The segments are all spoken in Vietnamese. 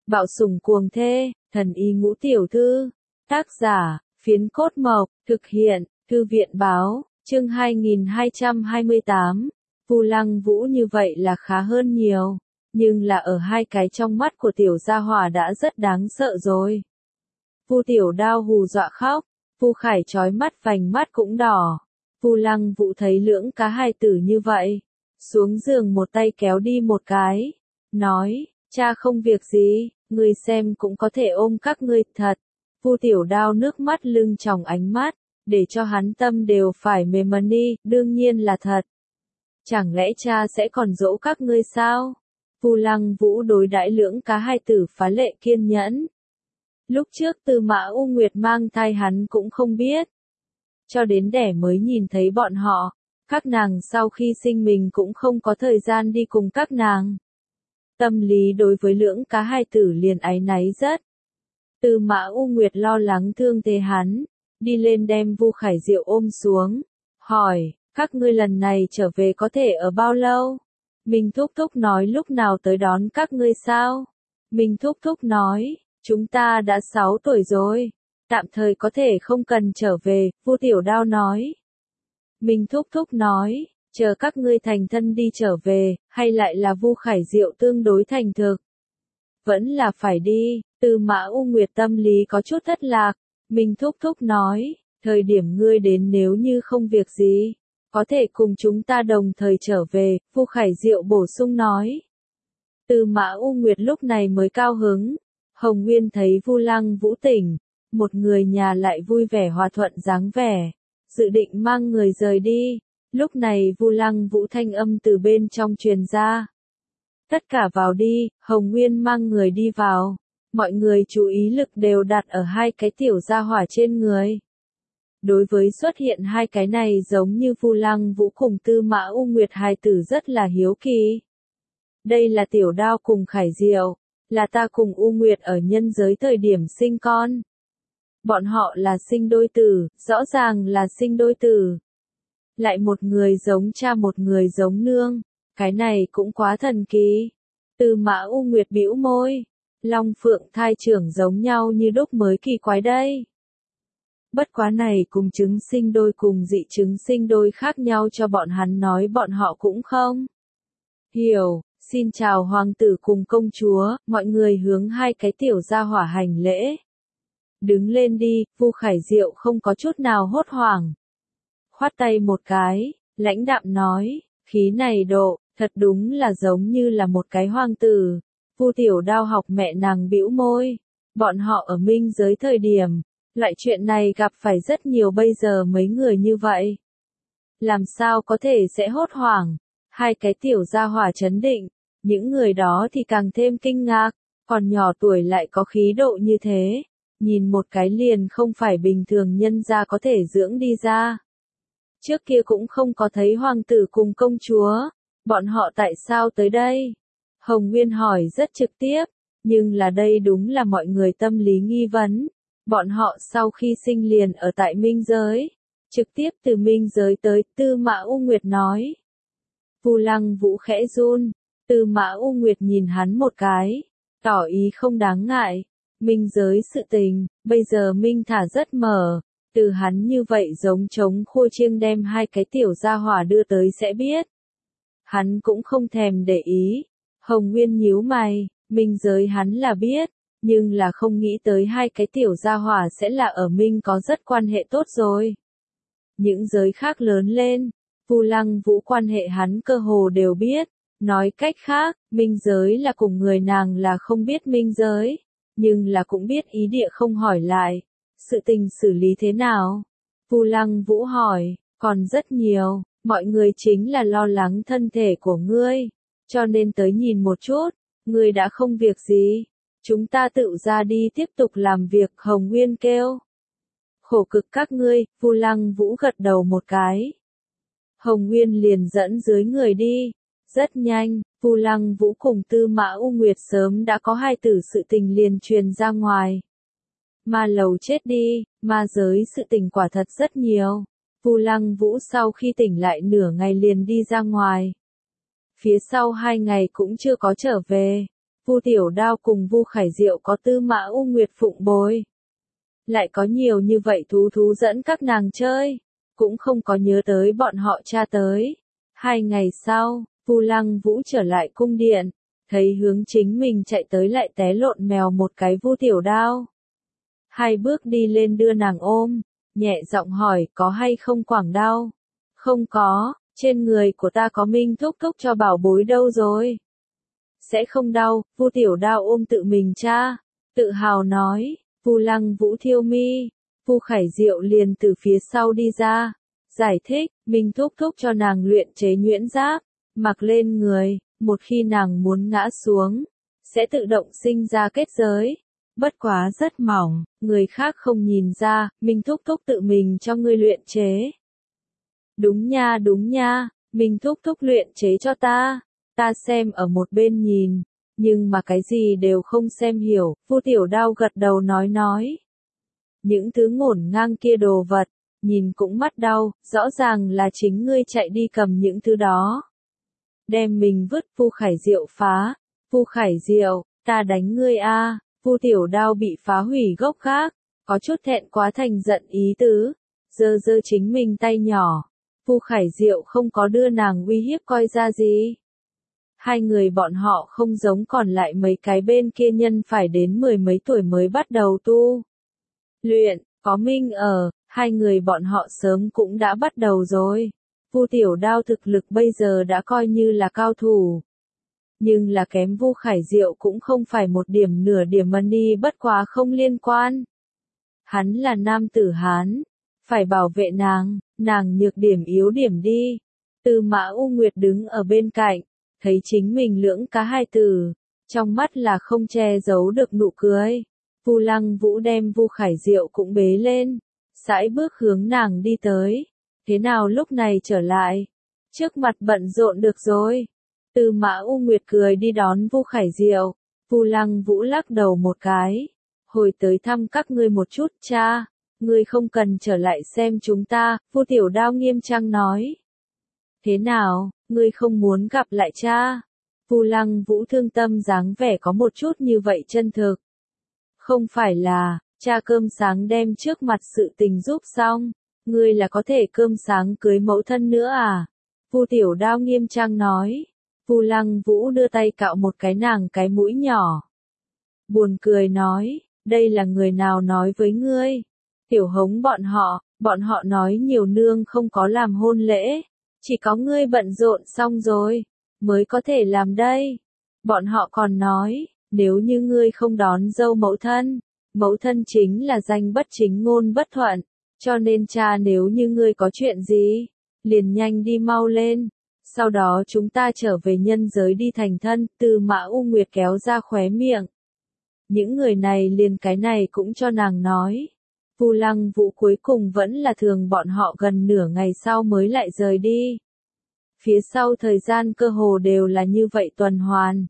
Bạo sủng cuồng thê, thần y ngũ tiểu thư. Tác giả, Phiến Cốt Mộc, thực hiện, Thư viện báo, chương 2228. Vu Lăng Vũ như vậy là khá hơn nhiều, nhưng là ở hai cái trong mắt của tiểu gia hỏa đã rất đáng sợ rồi. Vu Tiểu Đao hù dọa khóc, Vu Khải chói mắt vành mắt cũng đỏ. Vu Lăng Vũ thấy lưỡng cá hài tử như vậy, xuống giường một tay kéo đi một cái, nói, cha không việc gì, ngươi xem cũng có thể ôm các ngươi thật. Vu Tiểu Đao nước mắt lưng tròng ánh mắt, để cho hắn tâm đều phải mềm đi, đương nhiên là thật. Chẳng lẽ cha sẽ còn dỗ các ngươi sao? Vu Lăng Vũ đối đãi lưỡng cá hài tử phá lệ kiên nhẫn. Lúc trước Tư Mã U Nguyệt mang thai hắn cũng không biết. Cho đến đẻ mới nhìn thấy bọn họ, các nàng sau khi sinh mình cũng không có thời gian đi cùng các nàng. Tâm lý đối với lưỡng cá hài tử liền áy náy rất. Tư Mã U Nguyệt lo lắng thương thế hắn, đi lên đem Vu Khải Diệu ôm xuống, hỏi, các ngươi lần này trở về có thể ở bao lâu? Minh Thúc Thúc nói lúc nào tới đón các ngươi sao? Minh Thúc Thúc nói, chúng ta đã 6 tuổi rồi, tạm thời có thể không cần trở về, Vu Tiểu Đao nói. Minh Thúc Thúc nói, chờ các ngươi thành thân đi trở về, hay lại là Vu Khải Diệu tương đối thành thực? Vẫn là phải đi, Tư Mã U Nguyệt tâm lý có chút thất lạc. Minh Thúc Thúc nói, thời điểm ngươi đến nếu như không việc gì, có thể cùng chúng ta đồng thời trở về, Vu Khải Diệu bổ sung nói. Tư Mã U Nguyệt lúc này mới cao hứng. Hồng Nguyên thấy Vu Lăng Vũ tỉnh, một người nhà lại vui vẻ hòa thuận dáng vẻ, dự định mang người rời đi. Lúc này Vu Lăng Vũ thanh âm từ bên trong truyền ra. Tất cả vào đi, Hồng Nguyên mang người đi vào. Mọi người chú ý lực đều đặt ở hai cái tiểu gia hỏa trên người. Đối với xuất hiện hai cái này giống như Vu Lăng Vũ cùng Tư Mã U Nguyệt hài tử rất là hiếu kỳ. Đây là Tiểu Đao cùng Khải Diệu, là ta cùng U Nguyệt ở nhân giới thời điểm sinh con. Bọn họ là sinh đôi tử, rõ ràng là sinh đôi tử. Lại một người giống cha một người giống nương, cái này cũng quá thần kỳ. Tư Mã U Nguyệt bĩu môi, Long Phượng thai trưởng giống nhau như đúc mới kỳ quái đây. Bất quá này cùng trứng sinh đôi cùng dị trứng sinh đôi khác nhau cho bọn hắn nói bọn họ cũng không hiểu. Xin chào hoàng tử cùng công chúa, mọi người hướng hai cái tiểu gia hỏa hành lễ. Đứng lên đi, Vu Khải Diệu không có chút nào hốt hoảng. Khoát tay một cái, lãnh đạm nói, khí này độ, thật đúng là giống như là một cái hoàng tử. Vu Tiểu Đao học mẹ nàng bĩu môi, bọn họ ở minh giới thời điểm, loại chuyện này gặp phải rất nhiều bây giờ mấy người như vậy. Làm sao có thể sẽ hốt hoảng, hai cái tiểu gia hỏa trấn định, những người đó thì càng thêm kinh ngạc, còn nhỏ tuổi lại có khí độ như thế, nhìn một cái liền không phải bình thường nhân gia có thể dưỡng đi ra. Trước kia cũng không có thấy hoàng tử cùng công chúa, bọn họ tại sao tới đây? Hồng Nguyên hỏi rất trực tiếp, nhưng là đây đúng là mọi người tâm lý nghi vấn. Bọn họ sau khi sinh liền ở tại minh giới, trực tiếp từ minh giới tới, Tư Mã U Nguyệt nói. Vu Lăng Vũ khẽ run, Tư Mã U Nguyệt nhìn hắn một cái, tỏ ý không đáng ngại. Minh giới sự tình, bây giờ minh thả rất mở, từ hắn như vậy giống trống khô chiêng đem hai cái tiểu gia hỏa đưa tới sẽ biết. Hắn cũng không thèm để ý. Hồng Nguyên nhíu mày, minh giới hắn là biết, nhưng là không nghĩ tới hai cái tiểu gia hỏa sẽ là ở minh có rất quan hệ tốt rồi. Những giới khác lớn lên, Vu Lăng Vũ quan hệ hắn cơ hồ đều biết, nói cách khác, minh giới là cùng người nàng là không biết minh giới, nhưng là cũng biết ý địa không hỏi lại, sự tình xử lý thế nào? Vu Lăng Vũ hỏi, còn rất nhiều, mọi người chính là lo lắng thân thể của ngươi, cho nên tới nhìn một chút, ngươi đã không việc gì. Chúng ta tự ra đi tiếp tục làm việc, Hồng Nguyên kêu. Khổ cực các ngươi, Vu Lăng Vũ gật đầu một cái. Hồng Nguyên liền dẫn dưới người đi. Rất nhanh, Vu Lăng Vũ cùng Tư Mã U Nguyệt sớm đã có hai tử sự tình liền truyền ra ngoài. Ma lầu chết đi, ma giới sự tình quả thật rất nhiều. Vu Lăng Vũ sau khi tỉnh lại nửa ngày liền đi ra ngoài. Phía sau 2 ngày cũng chưa có trở về. Vu Tiểu Đao cùng Vu Khải Diệu có Tư Mã U Nguyệt phụng bồi. Lại có nhiều như vậy thú dẫn các nàng chơi, cũng không có nhớ tới bọn họ cha tới. 2 ngày sau, Vu Lăng Vũ trở lại cung điện, thấy hướng chính mình chạy tới lại té lộn mèo một cái Vu Tiểu Đao. 2 bước đi lên đưa nàng ôm, nhẹ giọng hỏi có hay không quảng đau. Không có, trên người của ta có Minh thúc thúc cho bảo bối đâu rồi. Sẽ không đau, Vu Tiểu Đao ôm tự mình cha, tự hào nói. Vu Lăng Vũ thiêu mi, Vu Khải Diệu liền từ phía sau đi ra, giải thích, Minh thúc thúc cho nàng luyện chế nhuyễn giáp, mặc lên người, một khi nàng muốn ngã xuống, sẽ tự động sinh ra kết giới. Bất quá rất mỏng, người khác không nhìn ra, Minh thúc thúc tự mình cho ngươi luyện chế. Đúng nha, Minh thúc thúc luyện chế cho ta xem ở một bên nhìn, nhưng mà cái gì đều không xem hiểu, Vu Tiểu Đao gật đầu nói. Những thứ ngổn ngang kia đồ vật, nhìn cũng mắt đau, rõ ràng là chính ngươi chạy đi cầm những thứ đó. Đem mình vứt, Vu Khải Diệu phá, Vu Khải Diệu, ta đánh ngươi a. Vu Tiểu Đao bị phá hủy gốc gác, có chút thẹn quá thành giận ý tứ, giơ chính mình tay nhỏ. Vu Khải Diệu không có đưa nàng uy hiếp coi ra gì. 2 người bọn họ không giống còn lại mấy cái bên kia nhân phải đến 10 mấy tuổi mới bắt đầu tu luyện, có Minh ở, 2 người bọn họ sớm cũng đã bắt đầu rồi. Vu Tiểu Đao thực lực bây giờ đã coi như là cao thủ, nhưng là kém Vu Khải Diệu cũng không phải một điểm nửa điểm money, bất quá không liên quan. Hắn là nam tử Hán, phải bảo vệ nàng nhược điểm yếu điểm đi. Tư Mã U Nguyệt đứng ở bên cạnh, thấy chính mình lưỡng cá hai tử, trong mắt là không che giấu được nụ cười. Vu Lăng Vũ đem Vu Khải Diệu cũng bế lên, sải bước hướng nàng đi tới. Thế nào lúc này trở lại? Trước mặt bận rộn được rồi. Tư Mã U Nguyệt cười đi đón Vu Khải Diệu. Vu Lăng Vũ lắc đầu một cái. Hồi tới thăm các ngươi một chút cha. Ngươi không cần trở lại xem chúng ta, Vu Tiểu Đao nghiêm trang nói. Thế nào, ngươi không muốn gặp lại cha? Vu Lăng Vũ thương tâm dáng vẻ có một chút như vậy chân thực. Không phải là, cha cơm sáng đem trước mặt sự tình giúp xong, ngươi là có thể cơm sáng cưới mẫu thân nữa à? Vu Tiểu Đao nghiêm trang nói. Vu Lăng Vũ đưa tay cạo một cái nàng cái mũi nhỏ. Buồn cười nói, đây là người nào nói với ngươi? Tiểu Hống bọn họ nói nhiều nương không có làm hôn lễ, chỉ có ngươi bận rộn xong rồi, mới có thể làm đây. Bọn họ còn nói, nếu như ngươi không đón dâu mẫu thân chính là danh bất chính ngôn bất thuận, cho nên cha nếu như ngươi có chuyện gì, liền nhanh đi mau lên. Sau đó chúng ta trở về nhân giới đi thành thân. Tư Mã U Nguyệt kéo ra khóe miệng. Những người này liền cái này cũng cho nàng nói. Vu Lăng Vũ cuối cùng vẫn là thường bọn họ gần nửa ngày sau mới lại rời đi. Phía sau thời gian cơ hồ đều là như vậy tuần hoàn.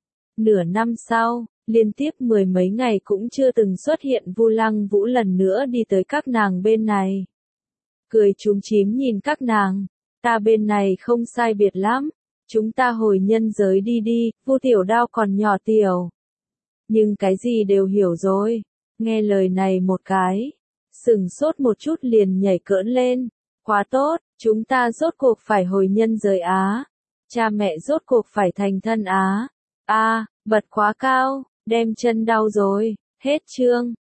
Nửa năm sau, liên tiếp 10 mấy ngày cũng chưa từng xuất hiện Vu Lăng Vũ lần nữa đi tới các nàng bên này. Cười chúm chím nhìn các nàng. Ta bên này không sai biệt lắm, chúng ta hồi nhân giới đi, Vu Tiểu Đao còn nhỏ tiểu. Nhưng cái gì đều hiểu rồi, nghe lời này một cái, sừng sốt một chút liền nhảy cỡn lên. Quá tốt, chúng ta rốt cuộc phải hồi nhân giới á, cha mẹ rốt cuộc phải thành thân á. Bật quá cao, đem chân đau rồi, hết chương.